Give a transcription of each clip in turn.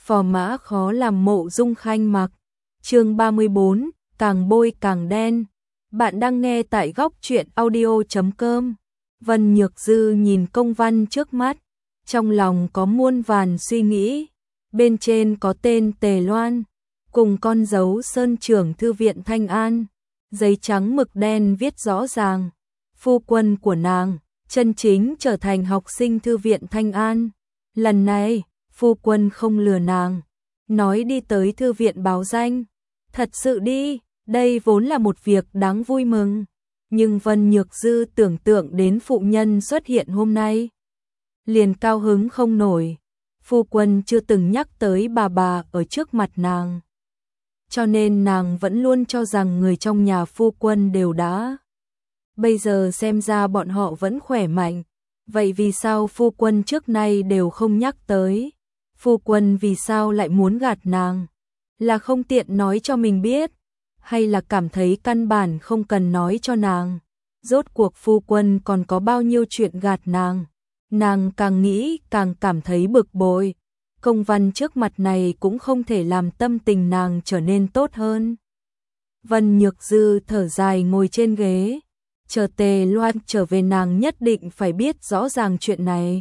Phò mã khó làm Mộ Dung Khanh mặc. Chương 34, càng bôi càng đen. Bạn đang nghe tại góc truyện audio.com. Vân Nhược Dư nhìn công văn trước mắt, trong lòng có muôn vàn suy nghĩ. Bên trên có tên Tề Loan, cùng con dấu Sơn trưởng thư viện Thanh An, giấy trắng mực đen viết rõ ràng, phu quân của nàng chân chính trở thành học sinh thư viện Thanh An. Lần này, phu quân không lừa nàng, nói đi tới thư viện báo danh. Thật sự đi, đây vốn là một việc đáng vui mừng. Nhưng Vân Nhược Dư tưởng tượng đến phụ nhân xuất hiện hôm nay, liền cao hứng không nổi. Phu quân chưa từng nhắc tới bà ở trước mặt nàng, cho nên nàng vẫn luôn cho rằng người trong nhà phu quân đều đã. Bây giờ xem ra bọn họ vẫn khỏe mạnh. Vậy vì sao phu quân trước nay đều không nhắc tới? Phu quân vì sao lại muốn gạt nàng? Là không tiện nói cho mình biết, hay là cảm thấy căn bản không cần nói cho nàng? Rốt cuộc phu quân còn có bao nhiêu chuyện gạt nàng? Nàng càng nghĩ càng cảm thấy bực bội. Công văn trước mặt này cũng không thể làm tâm tình nàng trở nên tốt hơn. Vân Nhược Dư thở dài ngồi trên ghế, chờ Tề Loan trở về, nàng nhất định phải biết rõ ràng chuyện này.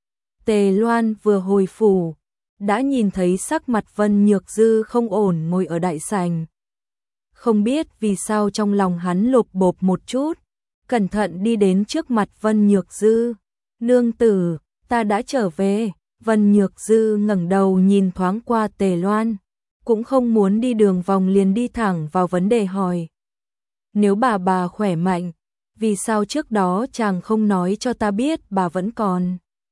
Tề Loan vừa hồi phủ, đã nhìn thấy sắc mặt Vân Nhược Dư không ổn ngồi ở đại sảnh. Không biết vì sao trong lòng hắn lột bột một chút, cẩn thận đi đến trước mặt Vân Nhược Dư. Nương tử, ta đã trở về. Vân Nhược Dư ngẩng đầu nhìn thoáng qua Tề Loan, cũng không muốn đi đường vòng liền đi thẳng vào vấn đề hỏi. Nếu bà khỏe mạnh, vì sao trước đó chàng không nói cho ta biết bà vẫn còn?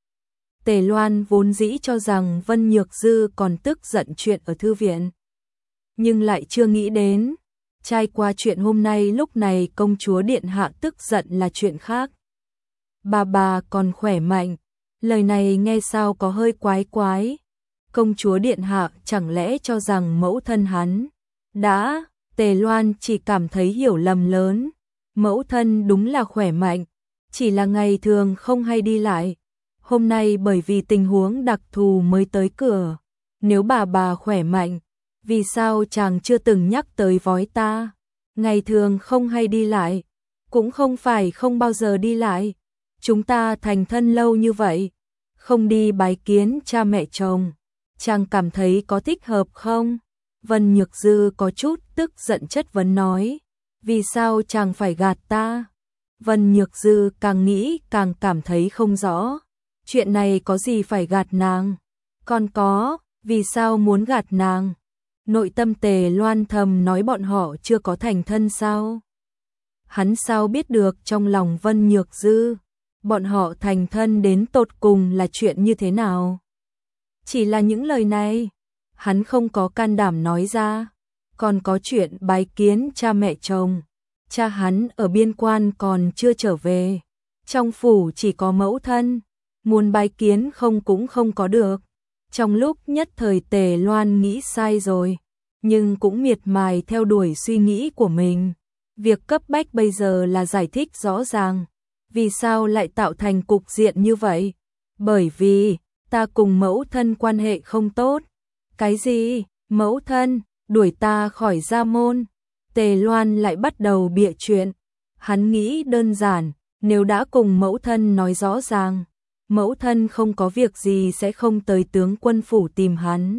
Tề Loan vốn dĩ cho rằng Vân Nhược Dư còn tức giận chuyện ở thư viện, nhưng lại chưa nghĩ đến, trải qua chuyện hôm nay lúc này công chúa điện hạ tức giận là chuyện khác. Bà còn khỏe mạnh, lời này nghe sao có hơi quái quái. Công chúa điện hạ chẳng lẽ cho rằng mẫu thân hắn đã? Tề Loan chỉ cảm thấy hiểu lầm lớn. Mẫu thân đúng là khỏe mạnh, chỉ là ngày thường không hay đi lại. Hôm nay bởi vì tình huống đặc thù mới tới cửa. Nếu bà khỏe mạnh, vì sao chàng chưa từng nhắc tới với ta? Ngày thường không hay đi lại, cũng không phải không bao giờ đi lại. Chúng ta thành thân lâu như vậy, không đi bái kiến cha mẹ chồng, chàng cảm thấy có thích hợp không? Vân Nhược Dư có chút tức giận chất vấn nói. Vì sao chàng phải gạt ta? Vân Nhược Dư càng nghĩ càng cảm thấy không rõ. Chuyện này có gì phải gạt nàng? Còn có, vì sao muốn gạt nàng? Nội tâm Tề Loan thầm nói bọn họ chưa có thành thân sao? Hắn sao biết được trong lòng Vân Nhược Dư? Bọn họ thành thân đến tột cùng là chuyện như thế nào? Chỉ là những lời này, hắn không có can đảm nói ra. Còn có chuyện bái kiến cha mẹ chồng. Cha hắn ở biên quan còn chưa trở về. Trong phủ chỉ có mẫu thân, muốn bái kiến cũng không có được. Trong lúc nhất thời Tề Loan nghĩ sai rồi, nhưng cũng miệt mài theo đuổi suy nghĩ của mình. Việc cấp bách bây giờ là giải thích rõ ràng. Vì sao lại tạo thành cục diện như vậy? Bởi vì ta cùng mẫu thân quan hệ không tốt. Cái gì? Mẫu thân đuổi ta khỏi gia môn? Tề Loan lại bắt đầu bịa chuyện. Hắn nghĩ đơn giản, nếu đã cùng mẫu thân nói rõ ràng, mẫu thân không có việc gì sẽ không tới tướng quân phủ tìm hắn.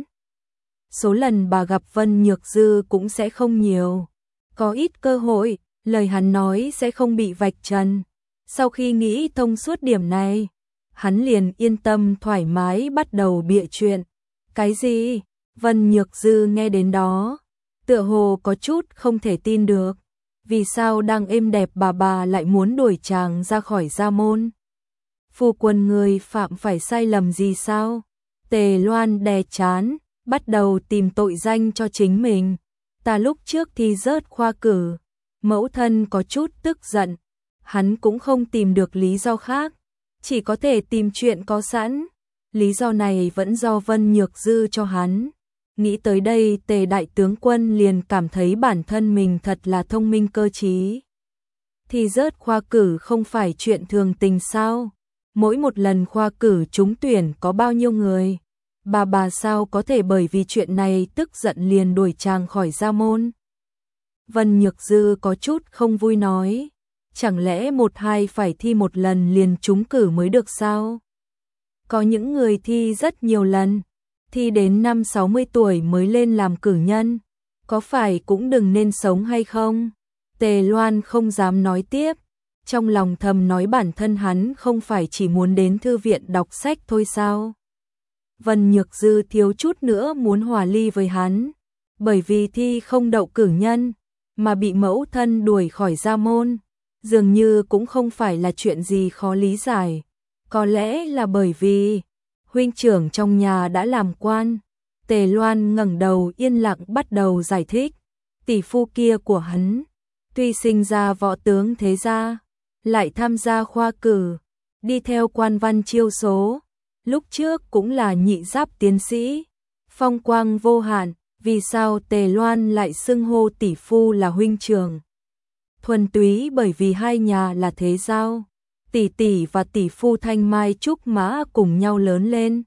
Số lần bà gặp Vân Nhược Dư cũng sẽ không nhiều. Có ít cơ hội, lời hắn nói sẽ không bị vạch trần. Sau khi nghĩ thông suốt điểm này, hắn liền yên tâm thoải mái bắt đầu bịa chuyện. Cái gì? Vân Nhược Dư nghe đến đó, tựa hồ có chút không thể tin được. Vì sao đang êm đẹp bà lại muốn đuổi chàng ra khỏi gia môn? Phu quân người phạm phải sai lầm gì sao? Tề Loan đè chán, bắt đầu tìm tội danh cho chính mình. Ta lúc trước thi rớt khoa cử, mẫu thân có chút tức giận. Hắn cũng không tìm được lý do khác, chỉ có thể tìm chuyện có sẵn. Lý do này vẫn do Vân Nhược Dư cho hắn. Nghĩ tới đây Tề đại tướng quân liền cảm thấy bản thân mình thật là thông minh cơ trí. Thì rớt khoa cử không phải chuyện thường tình sao? Mỗi một lần khoa cử trúng tuyển có bao nhiêu người? Bà sao có thể bởi vì chuyện này tức giận liền đuổi chàng khỏi gia môn? Vân Nhược Dư có chút không vui nói, chẳng lẽ 1-2 phải thi một lần liền trúng cử mới được sao? Có những người thi rất nhiều lần, thi đến 50-60 tuổi mới lên làm cử nhân, có phải cũng đừng nên sống hay không? Tề Loan không dám nói tiếp, trong lòng thầm nói bản thân hắn không phải chỉ muốn đến thư viện đọc sách thôi sao? Vân Nhược Dư thiếu chút nữa muốn hòa ly với hắn, bởi vì thi không đậu cử nhân, mà bị mẫu thân đuổi khỏi gia môn, dường như cũng không phải là chuyện gì khó lý giải, có lẽ là bởi vì huynh trưởng trong nhà đã làm quan. Tề Loan ngẩng đầu yên lặng bắt đầu giải thích, tỷ phu kia của hắn, tuy sinh ra võ tướng thế gia, lại tham gia khoa cử, đi theo quan văn chiêu số, lúc trước cũng là nhị giáp tiến sĩ, phong quang vô hạn, vì sao Tề Loan lại xưng hô tỷ phu là huynh trưởng? Thuần túy bởi vì hai nhà là thế giao, tỷ tỷ và tỷ phu thanh mai trúc mã cùng nhau lớn lên.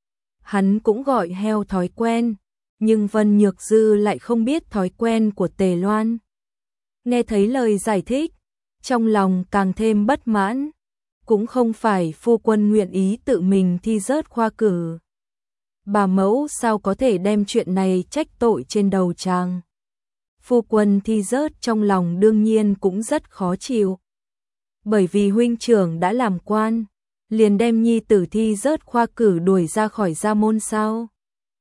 Hắn cũng gọi heo thói quen, nhưng Vân Nhược Dư lại không biết thói quen của Tề Loan. Nghe thấy lời giải thích, trong lòng càng thêm bất mãn, cũng không phải phu quân nguyện ý tự mình thi rớt khoa cử. Bà mẫu sao có thể đem chuyện này trách tội trên đầu chàng? Phu quân thi rớt trong lòng đương nhiên cũng rất khó chịu. Bởi vì huynh trưởng đã làm quan, liền đem nhi tử thi rớt khoa cử đuổi ra khỏi gia môn sao?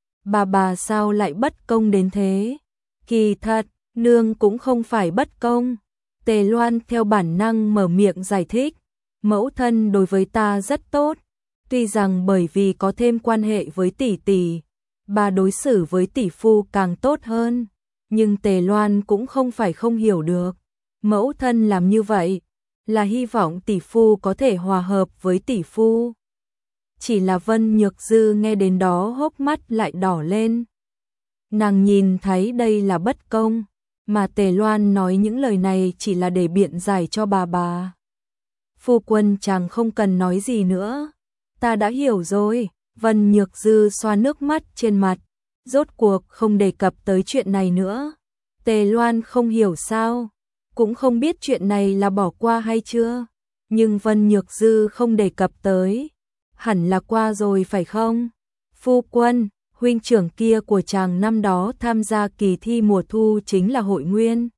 Bà sao lại bất công đến thế? Kỳ thật, nương cũng không phải bất công. Tề Loan theo bản năng mở miệng giải thích, mẫu thân đối với ta rất tốt, tuy rằng bởi vì có thêm quan hệ với tỷ tỷ, bà đối xử với tỷ phu càng tốt hơn, nhưng Tề Loan cũng không phải không hiểu được, mẫu thân làm như vậy là hy vọng tỷ phu có thể hòa hợp với tỷ phu. Chỉ là Vân Nhược Dư nghe đến đó hốc mắt lại đỏ lên. Nàng nhìn thấy đây là bất công, mà Tề Loan nói những lời này chỉ là để biện giải cho bà. Phu quân chàng không cần nói gì nữa, ta đã hiểu rồi. Vân Nhược Dư xoa nước mắt trên mặt, rốt cuộc không đề cập tới chuyện này nữa. Tề Loan không hiểu sao, cũng không biết chuyện này là bỏ qua hay chưa, nhưng Vân Nhược Dư không đề cập tới, hẳn là qua rồi phải không? Phu quân, huynh trưởng kia của chàng năm đó tham gia kỳ thi mùa thu chính là Hội Nguyên.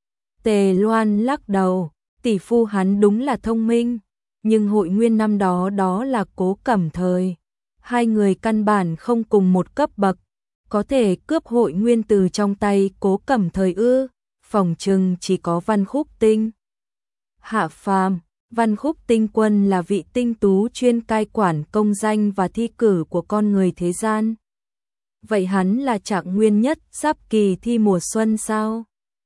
Tề Loan lắc đầu, tỷ phu hắn đúng là thông minh, nhưng Hội Nguyên năm đó đó là Cố Cẩm Thời. Hai người căn bản không cùng một cấp bậc, có thể cướp Hội Nguyên từ trong tay Cố Cẩm Thời ư? Phỏng chừng chỉ có Văn Khúc Tinh. Hạ phàm, Văn Khúc Tinh Quân là vị tinh tú chuyên cai quản công danh và thi cử của con người thế gian. Vậy hắn là trạng nguyên nhất sắp kỳ thi mùa xuân sao?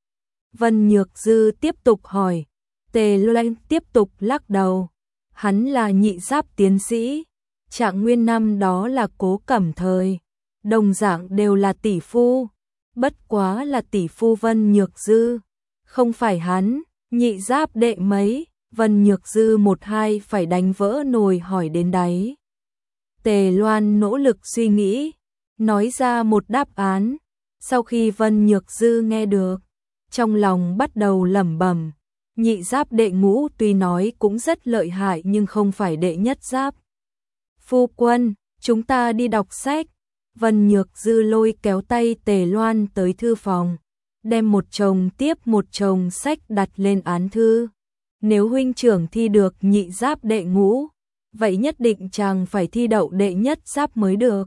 Vân Nhược Dư tiếp tục hỏi. Tề Loan tiếp tục lắc đầu. Hắn là nhị giáp tiến sĩ, trạng nguyên năm đó là Cố Cẩm Thời, đồng dạng đều là tỷ phu, bất quá là tỷ phu Vân Nhược Dư, không phải hắn. Nhị giáp đệ mấy? Vân Nhược Dư 1-2 phải đánh vỡ nồi hỏi đến đáy. Tề Loan nỗ lực suy nghĩ, nói ra một đáp án. Sau khi Vân Nhược Dư nghe được, trong lòng bắt đầu lẩm bẩm, nhị giáp đệ ngũ tuy nói cũng rất lợi hại nhưng không phải đệ nhất giáp. Phu quân, chúng ta đi đọc sách. Vân Nhược Dư lôi kéo tay Tề Loan tới thư phòng, đem một chồng tiếp một chồng sách đặt lên án thư. Nếu huynh trưởng thi được nhị giáp đệ ngũ, vậy nhất định chàng phải thi đậu đệ nhất giáp mới được.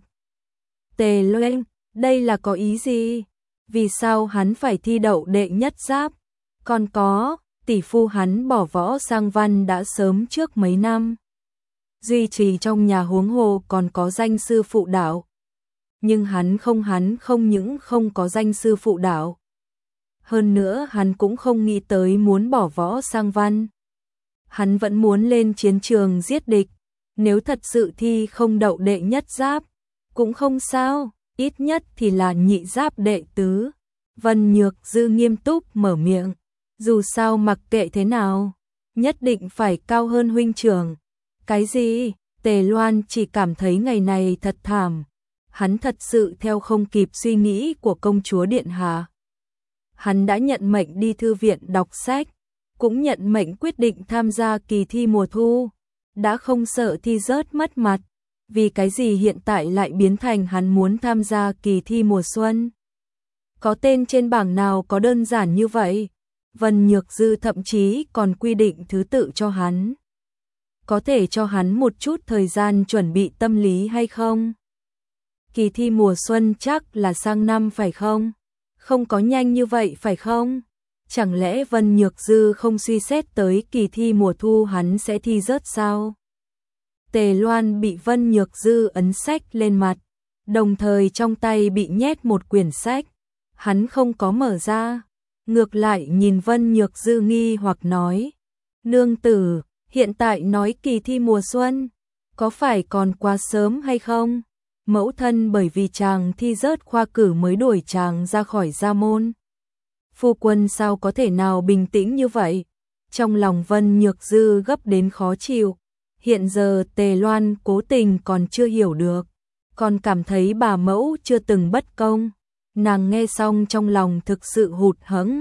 Tề Loan, đây là có ý gì? Vì sao hắn phải thi đậu đệ nhất giáp? Còn có, tỷ phu hắn bỏ võ sang văn đã sớm trước mấy năm. Duy trì trong nhà huống hồ còn có danh sư phụ đạo. Nhưng hắn không những không có danh sư phụ đạo. Hơn nữa hắn cũng không nghĩ tới muốn bỏ võ sang văn. Hắn vẫn muốn lên chiến trường giết địch. Nếu thật sự thi không đậu đệ nhất giáp, cũng không sao, ít nhất thì là nhị giáp đệ tứ. Vân Nhược Dư nghiêm túc mở miệng. Dù sao mặc kệ thế nào, nhất định phải cao hơn huynh trưởng. Cái gì? Tề Loan chỉ cảm thấy ngày này thật thảm. hắn thật sự theo không kịp suy nghĩ của công chúa điện hạ. Hắn đã nhận mệnh đi thư viện đọc sách, cũng nhận mệnh quyết định tham gia kỳ thi mùa thu, đã không sợ thi rớt mất mặt, vì cái gì hiện tại lại biến thành hắn muốn tham gia kỳ thi mùa xuân. Có tên trên bảng nào có đơn giản như vậy? Vân Nhược Dư thậm chí còn quy định thứ tự cho hắn. Có thể cho hắn một chút thời gian chuẩn bị tâm lý hay không? Kỳ thi mùa xuân chắc là sang năm phải không? Không có nhanh như vậy phải không? Chẳng lẽ Vân Nhược Dư không suy xét tới kỳ thi mùa thu hắn sẽ thi rớt sao? Tề Loan bị Vân Nhược Dư ấn sách lên mặt, đồng thời trong tay bị nhét một quyển sách. Hắn không có mở ra, ngược lại nhìn Vân Nhược Dư nghi hoặc nói: "Nương tử, hiện tại nói kỳ thi mùa xuân, có phải còn quá sớm hay không? Mẫu thân bởi vì chàng thi rớt khoa cử mới đuổi chàng ra khỏi gia môn." Phu quân sao có thể nào bình tĩnh như vậy? Trong lòng Vân Nhược Dư gấp đến khó chịu. Hiện giờ Tề Loan cố tình còn chưa hiểu được, còn cảm thấy bà mẫu chưa từng bất công. Nàng nghe xong trong lòng thực sự hụt hẫng.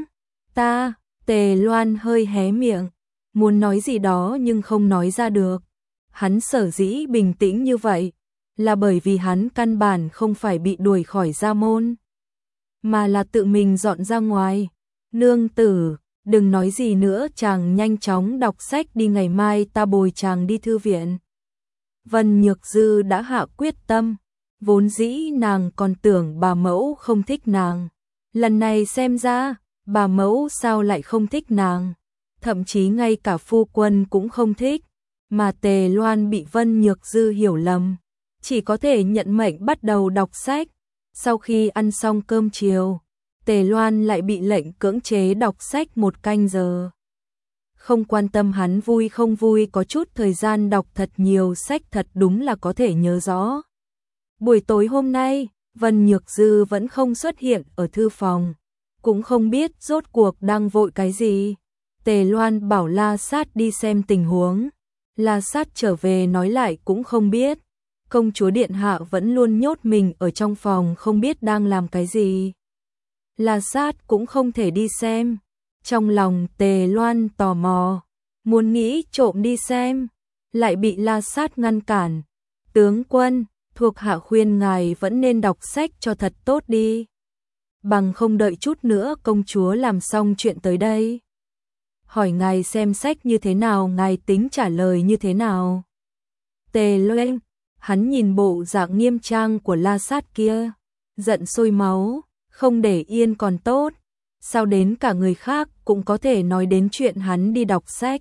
Tề Loan hơi hé miệng, muốn nói gì đó nhưng không nói ra được. Hắn sở dĩ bình tĩnh như vậy, là bởi vì hắn căn bản không phải bị đuổi khỏi gia môn, mà là tự mình dọn ra ngoài. "Nương tử, đừng nói gì nữa, chàng nhanh chóng đọc sách đi, ngày mai ta bồi chàng đi thư viện." Vân Nhược Dư đã hạ quyết tâm, vốn dĩ nàng còn tưởng bà mẫu không thích nàng. Lần này xem ra, bà mẫu sao lại không thích nàng, thậm chí ngay cả phu quân cũng không thích, mà Tề Loan bị Vân Nhược Dư hiểu lầm, chỉ có thể nhận mệnh bắt đầu đọc sách. Sau khi ăn xong cơm chiều, Tề Loan lại bị lệnh cưỡng chế đọc sách 1 canh giờ. Không quan tâm hắn vui không vui, có chút thời gian đọc thật nhiều sách thật đúng là có thể nhớ rõ. Buổi tối hôm nay, Vân Nhược Dư vẫn không xuất hiện ở thư phòng, cũng không biết rốt cuộc đang vội cái gì. Tề Loan bảo La Sát đi xem tình huống. La Sát trở về nói lại cũng không biết. Công chúa điện hạ vẫn luôn nhốt mình ở trong phòng không biết đang làm cái gì. La Sát cũng không thể đi xem. Trong lòng Tề Loan tò mò, muốn nghĩ trộm đi xem, lại bị La Sát ngăn cản. "Tướng quân, thuộc hạ khuyên ngài vẫn nên đọc sách cho thật tốt đi. Bằng không đợi chút nữa công chúa làm xong chuyện tới đây. Hỏi ngài xem sách như thế nào, ngài tính trả lời như thế nào?" Tề Loan, hắn nhìn bộ dạng nghiêm trang của La Sát kia, giận sôi máu, không để yên còn tốt. Sao đến cả người khác cũng có thể nói đến chuyện hắn đi đọc sách?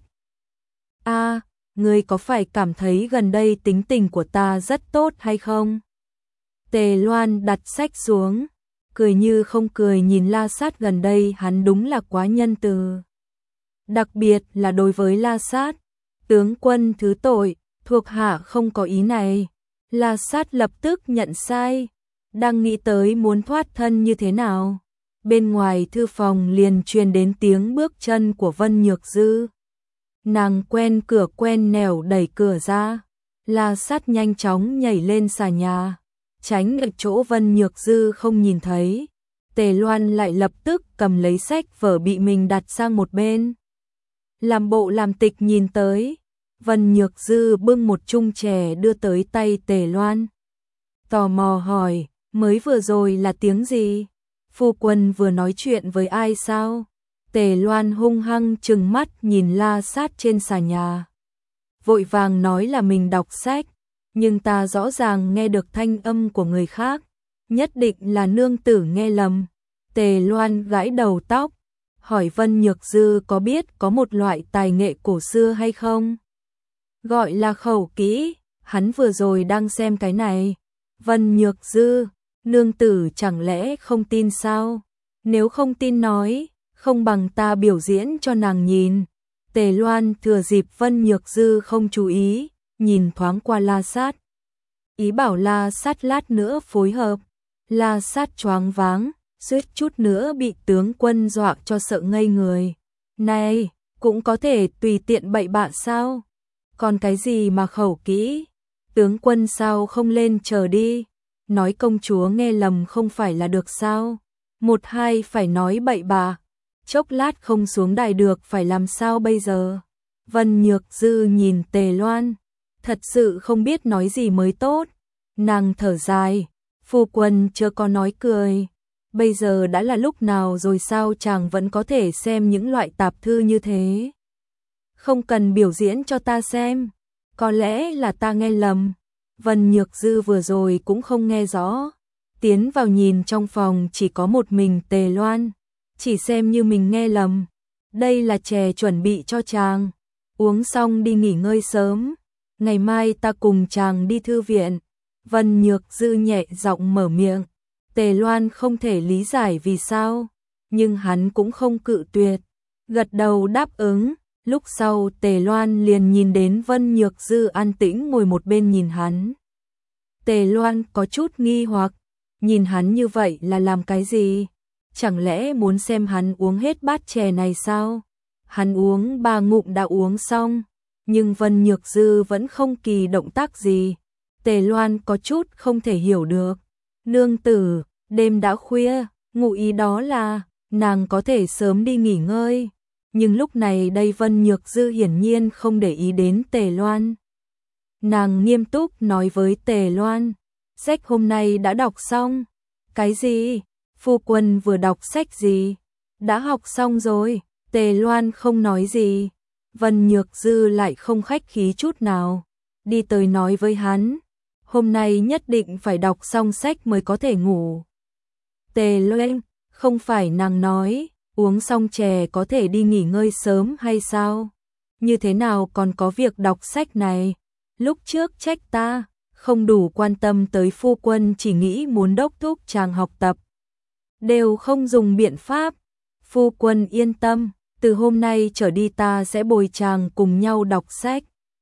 Ngươi có phải cảm thấy gần đây tính tình của ta rất tốt hay không? Tề Loan đặt sách xuống, cười như không cười nhìn La Sát, gần đây hắn đúng là quá nhân từ. Đặc biệt là đối với La Sát. "Tướng quân thứ tội, thuộc hạ không có ý này." La Sát lập tức nhận sai, đang nghĩ tới muốn thoát thân như thế nào. Bên ngoài thư phòng liền truyền đến tiếng bước chân của Vân Nhược Dư. Nàng quen cửa quen nẻo đẩy cửa ra. La Sát nhanh chóng nhảy lên xà nhà, tránh ở chỗ Vân Nhược Dư không nhìn thấy. Tề Loan lại lập tức cầm lấy sách vở bị mình đặt sang một bên, làm bộ làm tịch nhìn tới. Vân Nhược Dư bưng một chung chè đưa tới tay Tề Loan, tò mò hỏi: "Mới vừa rồi là tiếng gì? Phu quân vừa nói chuyện với ai sao?" Tề Loan hung hăng trừng mắt nhìn La Sát trên xà nhà, vội vàng nói là mình đọc sách, nhưng ta rõ ràng nghe được thanh âm của người khác, nhất định là nương tử nghe lầm. Tề Loan gãi đầu tóc, hỏi Vân Nhược Dư có biết có một loại tài nghệ cổ xưa hay không? Gọi là khẩu kỹ, hắn vừa rồi đang xem cái này. Vân Nhược Dư, nương tử chẳng lẽ không tin sao? Nếu không tin nói, không bằng ta biểu diễn cho nàng nhìn. Tề Loan thừa dịp Vân Nhược Dư không chú ý, nhìn thoáng qua La Sát, ý bảo La Sát lát nữa phối hợp. La Sát choáng váng, suýt chút nữa bị tướng quân dọa cho sợ ngây người. Này, cũng có thể tùy tiện bậy bạ sao? Còn cái gì mà khẩu kỹ? Tướng quân sao không lên chờ đi? nói công chúa nghe lầm không phải là được sao? Một hai phải nói bậy bạ, chốc lát không xuống đài được phải làm sao bây giờ? Vân Nhược Dư nhìn Tề Loan, thật sự không biết nói gì mới tốt. Nàng thở dài, phu quân chớ có nói cười. Bây giờ đã là lúc nào rồi sao chàng vẫn có thể xem những loại tạp thư như thế? Không cần biểu diễn cho ta xem. Có lẽ là ta nghe lầm. Vân Nhược Dư vừa rồi cũng không nghe rõ. Tiến vào nhìn trong phòng chỉ có một mình Tề Loan. Chỉ xem như mình nghe lầm. Đây là chè chuẩn bị cho chàng. Uống xong đi nghỉ ngơi sớm. Ngày mai ta cùng chàng đi thư viện. Vân Nhược Dư nhẹ giọng mở miệng. Tề Loan không thể lý giải vì sao, nhưng hắn cũng không cự tuyệt. Gật đầu đáp ứng, lúc sau Tề Loan liền nhìn đến Vân Nhược Dư an tĩnh ngồi một bên nhìn hắn. Tề Loan có chút nghi hoặc, nhìn hắn như vậy là làm cái gì? Chẳng lẽ muốn xem hắn uống hết bát chè này sao? Hắn uống 3 ngụm đã uống xong, nhưng Vân Nhược Dư vẫn không kỳ động tác gì. Tề Loan có chút không thể hiểu được. Nương tử, đêm đã khuya, ngụ ý đó là nàng có thể sớm đi nghỉ ngơi. Nhưng lúc này đây Vân Nhược Dư hiển nhiên không để ý đến Tề Loan. Nàng nghiêm túc nói với Tề Loan, sách hôm nay đã đọc xong. Cái gì? Phu quân vừa đọc sách gì? Đã học xong rồi. Tề Loan không nói gì. Vân Nhược Dư lại không khách khí chút nào. Đi tới nói với hắn, hôm nay nhất định phải đọc xong sách mới có thể ngủ. Tề Loan, không phải nàng nói, uống xong chè có thể đi nghỉ ngơi sớm hay sao? Như thế nào còn có việc đọc sách này? Lúc trước trách ta, không đủ quan tâm tới phu quân, chỉ nghĩ muốn đốc thúc chàng học tập. Đều không dùng biện pháp. Phu quân yên tâm, từ hôm nay trở đi ta sẽ bồi chàng cùng nhau đọc sách.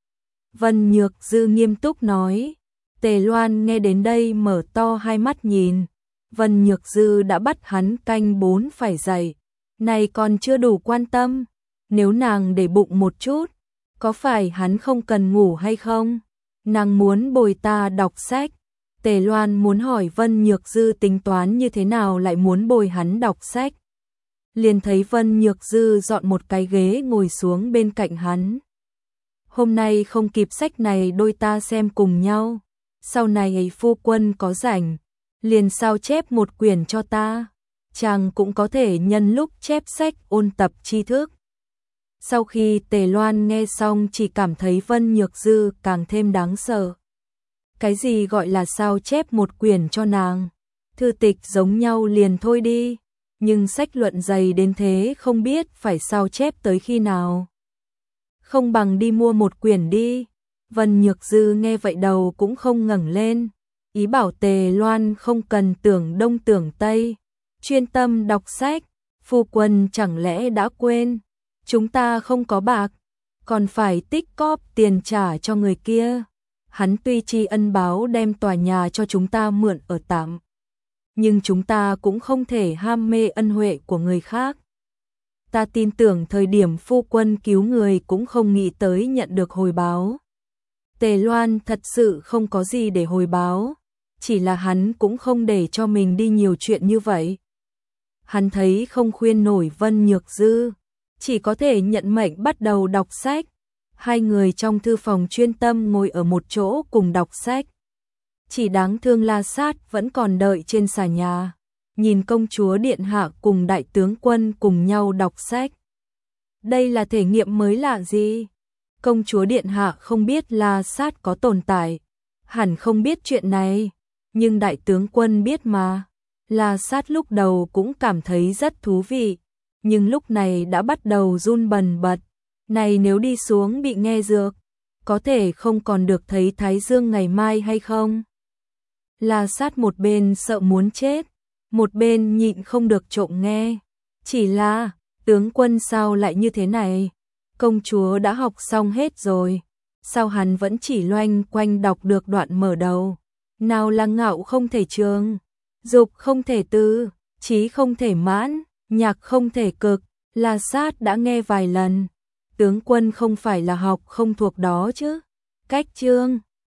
Vân Nhược Dư nghiêm túc nói. Tề Loan nghe đến đây mở to hai mắt nhìn. Vân Nhược Dư đã bắt hắn canh 4 phải dậy. Này còn chưa đủ quan tâm. Nếu nàng để bụng một chút, có phải hắn không cần ngủ hay không? Nàng muốn bồi ta đọc sách. Tề Loan muốn hỏi Vân Nhược Dư tính toán như thế nào lại muốn bồi hắn đọc sách. Liền thấy Vân Nhược Dư dọn một cái ghế ngồi xuống bên cạnh hắn. Hôm nay không kịp sách này đôi ta xem cùng nhau. Sau này phu quân có rảnh, liền sao chép một quyển cho ta. Chàng cũng có thể nhân lúc chép sách ôn tập tri thức. Sau khi Tề Loan nghe xong chỉ cảm thấy Vân Nhược Dư càng thêm đáng sợ. Cái gì gọi là sao chép một quyển cho nàng? Thư tịch giống nhau liền thôi đi, nhưng sách luận dày đến thế không biết phải sao chép tới khi nào. Không bằng đi mua một quyển đi. Vân Nhược Dư nghe vậy đầu cũng không ngẩng lên, ý bảo Tề Loan không cần tưởng đông tưởng tây, chuyên tâm đọc sách. Phu quân chẳng lẽ đã quên, chúng ta không có bạc, còn phải tích cóp tiền trả cho người kia. Hắn tuy tri ân báo đem tòa nhà cho chúng ta mượn ở tạm, nhưng chúng ta cũng không thể ham mê ân huệ của người khác. Ta tin tưởng thời điểm phu quân cứu người cũng không nghĩ tới nhận được hồi báo. Tề Loan thật sự không có gì để hồi báo, chỉ là hắn cũng không để cho mình đi nhiều chuyện như vậy. Hắn thấy không khuyên nổi Vân Nhược Dư, chỉ có thể nhận mệnh bắt đầu đọc sách. Hai người trong thư phòng chuyên tâm ngồi ở một chỗ cùng đọc sách. Chỉ đáng thương La Sát vẫn còn đợi trên xà nhà, nhìn công chúa điện hạ cùng đại tướng quân cùng nhau đọc sách. Đây là thể nghiệm mới lạ gì? Công chúa điện hạ không biết La Sát có tồn tại, hẳn không biết chuyện này, nhưng đại tướng quân biết mà. La Sát lúc đầu cũng cảm thấy rất thú vị, nhưng lúc này đã bắt đầu run bần bật. Này nếu đi xuống bị nghe dược, có thể không còn được thấy Thái Dương ngày mai hay không? La Sát một bên sợ muốn chết, một bên nhịn không được trộm nghe. Chỉ là, tướng quân sao lại như thế này? Công chúa đã học xong hết rồi, sao hắn vẫn chỉ loanh quanh đọc được đoạn mở đầu? Nào là ngạo không thể trường, dục không thể tư, trí không thể mãn, nhạc không thể cực. La Sát đã nghe vài lần. Tướng quân không phải là học không thuộc đó chứ? Cách chương